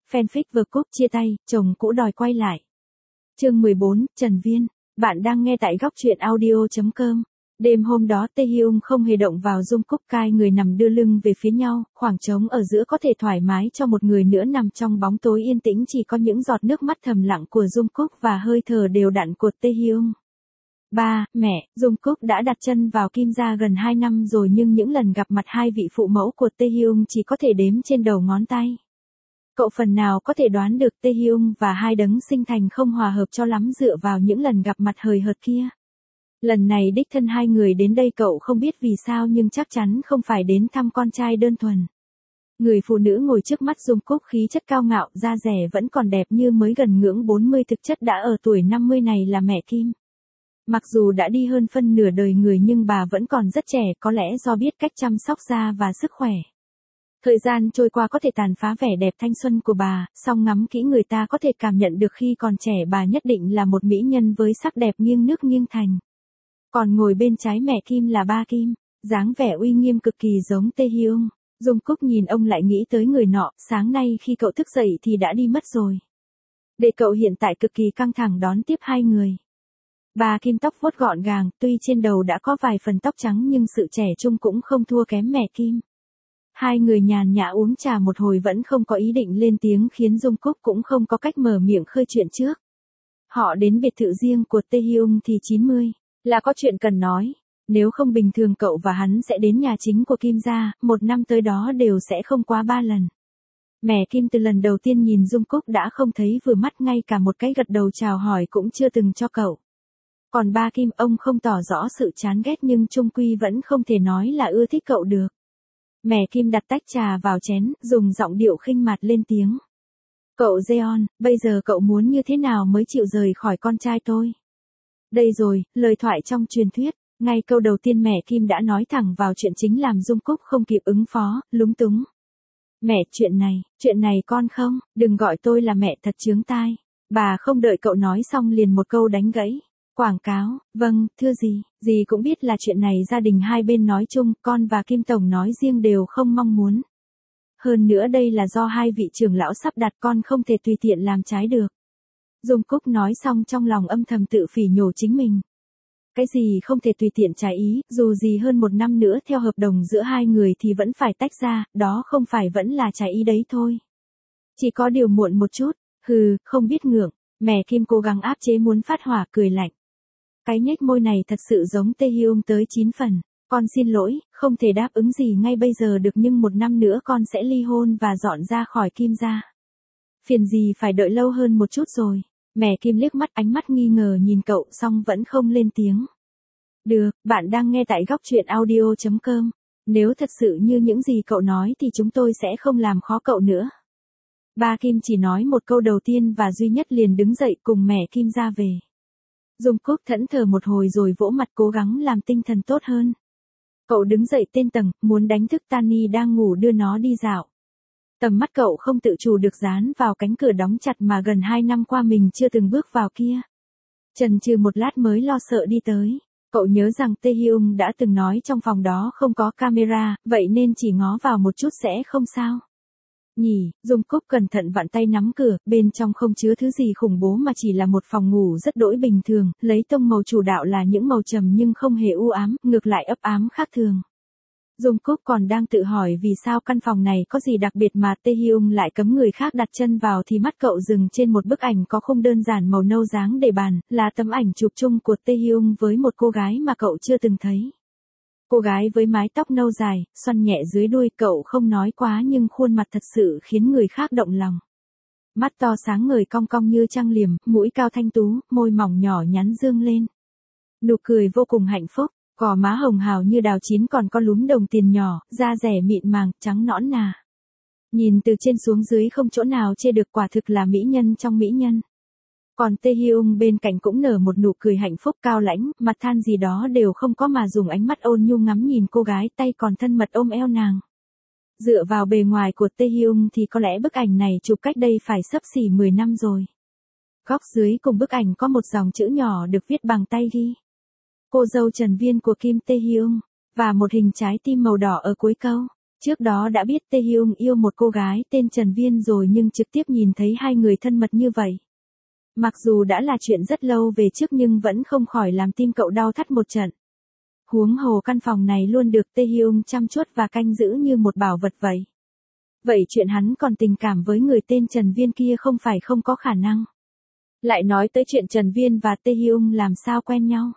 Fanfic vừa cúp chia tay, chồng cũ đòi quay lại. Chương 14, Trần Viên. Bạn đang nghe tại góc truyện audio.com. Đêm hôm đó Taehyung không hề động vào Jungkook, hai người nằm đưa lưng về phía nhau, khoảng trống ở giữa có thể thoải mái cho một người nữa nằm trong bóng tối yên tĩnh, chỉ có những giọt nước mắt thầm lặng của Jungkook và hơi thở đều đặn của Taehyung. Ba, mẹ, Jungkook đã đặt chân vào Kim gia gần 2 năm rồi, nhưng những lần gặp mặt hai vị phụ mẫu của Taehyung chỉ có thể đếm trên đầu ngón tay. Cậu phần nào có thể đoán được Taehyung và hai đấng sinh thành không hòa hợp cho lắm dựa vào những lần gặp mặt hời hợt kia. Lần này đích thân hai người đến đây cậu không biết vì sao nhưng chắc chắn không phải đến thăm con trai đơn thuần. Người phụ nữ ngồi trước mắt Jungkook khí chất cao ngạo, da dẻ vẫn còn đẹp như mới gần ngưỡng 40, thực chất đã ở tuổi 50 này là mẹ Kim. Mặc dù đã đi hơn phân nửa đời người nhưng bà vẫn còn rất trẻ, có lẽ do biết cách chăm sóc da và sức khỏe. Thời gian trôi qua có thể tàn phá vẻ đẹp thanh xuân của bà, song ngắm kỹ người ta có thể cảm nhận được khi còn trẻ bà nhất định là một mỹ nhân với sắc đẹp nghiêng nước nghiêng thành. Còn ngồi bên trái mẹ Kim là ba Kim, dáng vẻ uy nghiêm cực kỳ giống Taehyung. Jungkook nhìn ông lại nghĩ tới người nọ, sáng nay khi cậu thức dậy thì đã đi mất rồi. Để cậu hiện tại cực kỳ căng thẳng đón tiếp hai người. Bà Kim tóc vuốt gọn gàng, tuy trên đầu đã có vài phần tóc trắng nhưng sự trẻ trung cũng không thua kém mẹ Kim. Hai người nhàn nhã uống trà một hồi vẫn không có ý định lên tiếng khiến Jungkook cũng không có cách mở miệng khơi chuyện trước. Họ đến biệt thự riêng của Taehyung thì 90, là có chuyện cần nói. Nếu không bình thường cậu và hắn sẽ đến nhà chính của Kim gia, một năm tới đó đều sẽ không quá 3 lần. Mẹ Kim từ lần đầu tiên nhìn Jungkook đã không thấy vừa mắt, ngay cả một cái gật đầu chào hỏi cũng chưa từng cho cậu. Còn ba Kim, ông không tỏ rõ sự chán ghét nhưng chung quy vẫn không thể nói là ưa thích cậu được. Mẹ Kim đặt tách trà vào chén, dùng giọng điệu khinh mạt lên tiếng. Cậu Jeon, bây giờ cậu muốn như thế nào mới chịu rời khỏi con trai tôi? Đây rồi, lời thoại trong truyền thuyết. Ngay câu đầu tiên mẹ Kim đã nói thẳng vào chuyện chính làm Jungkook không kịp ứng phó, lúng túng. Mẹ, chuyện này con không, đừng gọi tôi là mẹ thật chướng tai. Bà không đợi cậu nói xong liền một câu đánh gãy. Quảng cáo, vâng, thưa dì cũng biết là chuyện này gia đình hai bên nói chung, con và Kim Tổng nói riêng đều không mong muốn. Hơn nữa đây là do hai vị trưởng lão sắp đặt, con không thể tùy tiện làm trái được. Jungkook nói xong trong lòng âm thầm tự phỉ nhổ chính mình. Cái gì không thể tùy tiện trái ý, dù gì hơn 1 năm nữa theo hợp đồng giữa hai người thì vẫn phải tách ra, đó không phải vẫn là trái ý đấy thôi. Chỉ có điều muộn một chút, không biết ngượng, mẹ Kim cố gắng áp chế muốn phát hỏa, cười lạnh. Cái nhếch môi này thật sự giống Taehyung tới 9 phần. Con xin lỗi, không thể đáp ứng gì ngay bây giờ được nhưng 1 năm nữa con sẽ ly hôn và dọn ra khỏi Kim gia. Phiền gì phải đợi lâu hơn một chút rồi. Mẹ Kim liếc mắt, ánh mắt nghi ngờ nhìn cậu xong vẫn không lên tiếng. Được, bạn đang nghe tại góc truyện audio.com. Nếu thật sự như những gì cậu nói thì chúng tôi sẽ không làm khó cậu nữa. Ba Kim chỉ nói một câu đầu tiên và duy nhất liền đứng dậy cùng mẹ Kim ra về. Jungkook thẫn thờ một hồi rồi vỗ mặt cố gắng làm tinh thần tốt hơn. Cậu đứng dậy tên tầng, muốn đánh thức Tani đang ngủ đưa nó đi dạo. Tầm mắt cậu không tự chủ được dán vào cánh cửa đóng chặt mà gần 2 năm qua mình chưa từng bước vào kia. Chần chừ một lát mới lo sợ đi tới. Cậu nhớ rằng Taehyung đã từng nói trong phòng đó không có camera, vậy nên chỉ ngó vào một chút sẽ không sao. Nhỉ, Jungkook cẩn thận vặn tay nắm cửa, bên trong không chứa thứ gì khủng bố mà chỉ là một phòng ngủ rất đỗi bình thường, lấy tông màu chủ đạo là những màu trầm nhưng không hề u ám, ngược lại ấp ám khác thường. Jungkook còn đang tự hỏi vì sao căn phòng này có gì đặc biệt mà Taehyung lại cấm người khác đặt chân vào thì mắt cậu dừng trên một bức ảnh có khung đơn giản màu nâu dáng để bàn, là tấm ảnh chụp chung của Taehyung với một cô gái mà cậu chưa từng thấy. Cô gái với mái tóc nâu dài, xoăn nhẹ dưới đuôi, cậu không nói quá nhưng khuôn mặt thật sự khiến người khác động lòng. Mắt to sáng ngời cong cong như trăng liềm, mũi cao thanh tú, môi mỏng nhỏ nhắn dương lên. Nụ cười vô cùng hạnh phúc, gò má hồng hào như đào chín còn có lúm đồng tiền nhỏ, da dẻ mịn màng, trắng nõn nà. Nhìn từ trên xuống dưới không chỗ nào chê được, quả thực là mỹ nhân trong mỹ nhân. Còn Taehyung bên cạnh cũng nở một nụ cười hạnh phúc, cao lãnh, mặt than gì đó đều không có mà dùng ánh mắt ôn nhu ngắm nhìn cô gái, tay còn thân mật ôm eo nàng. Dựa vào bề ngoài của Taehyung thì có lẽ bức ảnh này chụp cách đây phải xấp xỉ 10 năm rồi. Góc dưới cùng bức ảnh có một dòng chữ nhỏ được viết bằng tay ghi. Cô dâu Trần Viên của Kim Taehyung, và một hình trái tim màu đỏ ở cuối câu. Trước đó đã biết Tae Hyung yêu một cô gái tên Trần Viên rồi nhưng trực tiếp nhìn thấy hai người thân mật như vậy. Mặc dù đã là chuyện rất lâu về trước nhưng vẫn không khỏi làm tim cậu đau thắt một trận. Huống hồ căn phòng này luôn được Tae Hyung chăm chút và canh giữ như một bảo vật vậy. Vậy chuyện hắn còn tình cảm với người tên Trần Viên kia không phải không có khả năng. Lại nói tới chuyện Trần Viên và Tae Hyung làm sao quen nhau.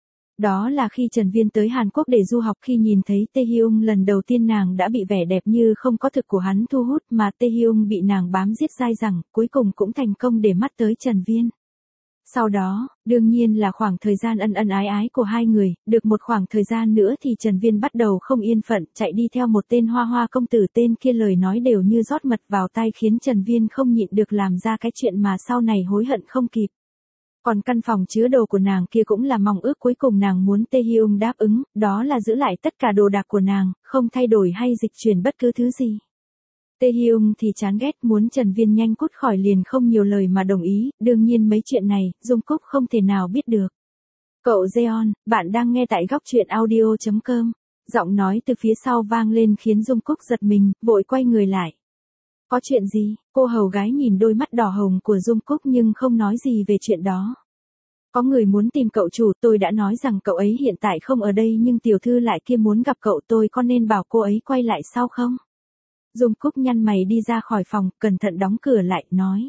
Đó là khi Trần Viên tới Hàn Quốc để du học, khi nhìn thấy Tae Hyung lần đầu tiên nàng đã bị vẻ đẹp như không có thực của hắn thu hút mà Tae Hyung bị nàng bám giết dai dẳng, cuối cùng cũng thành công để mắt tới Trần Viên. Sau đó, đương nhiên là khoảng thời gian ân ân ái ái của hai người, được một khoảng thời gian nữa thì Trần Viên bắt đầu không yên phận, chạy đi theo một tên hoa hoa công tử, tên kia lời nói đều như rót mật vào tai khiến Trần Viên không nhịn được làm ra cái chuyện mà sau này hối hận không kịp. Còn căn phòng chứa đồ của nàng kia cũng là mong ước cuối cùng nàng muốn Tae Hyung đáp ứng, đó là giữ lại tất cả đồ đạc của nàng, không thay đổi hay dịch chuyển bất cứ thứ gì. Tae Hyung thì chán ghét, muốn Trần Viên nhanh cút khỏi liền không nhiều lời mà đồng ý, đương nhiên mấy chuyện này, Jungkook không thể nào biết được. Cậu Jeon, bạn đang nghe tại góc truyện audio.com. Giọng nói từ phía sau vang lên khiến Jungkook giật mình, vội quay người lại. Có chuyện gì? Cô hầu gái nhìn đôi mắt đỏ hồng của Jungkook nhưng không nói gì về chuyện đó. Có người muốn tìm cậu chủ, tôi đã nói rằng cậu ấy hiện tại không ở đây nhưng tiểu thư lại kia muốn gặp cậu, tôi có nên bảo cô ấy quay lại sau không? Jungkook nhăn mày đi ra khỏi phòng, cẩn thận đóng cửa lại, nói.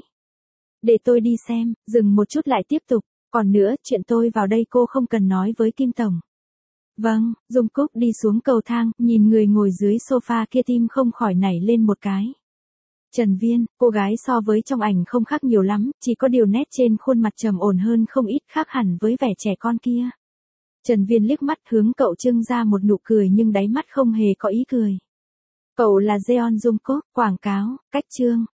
Để tôi đi xem, dừng một chút lại tiếp tục. Còn nữa, chuyện tôi vào đây cô không cần nói với Kim Tổng. Vâng, Jungkook đi xuống cầu thang, nhìn người ngồi dưới sofa kia tim không khỏi nảy lên một cái. Trần Viên, cô gái so với trong ảnh không khác nhiều lắm, chỉ có điều nét trên khuôn mặt trầm ổn hơn không ít, khác hẳn với vẻ trẻ con kia. Trần Viên liếc mắt hướng cậu trưng ra một nụ cười nhưng đáy mắt không hề có ý cười. Cậu là Jeon Jungkook, quảng cáo, cách chương.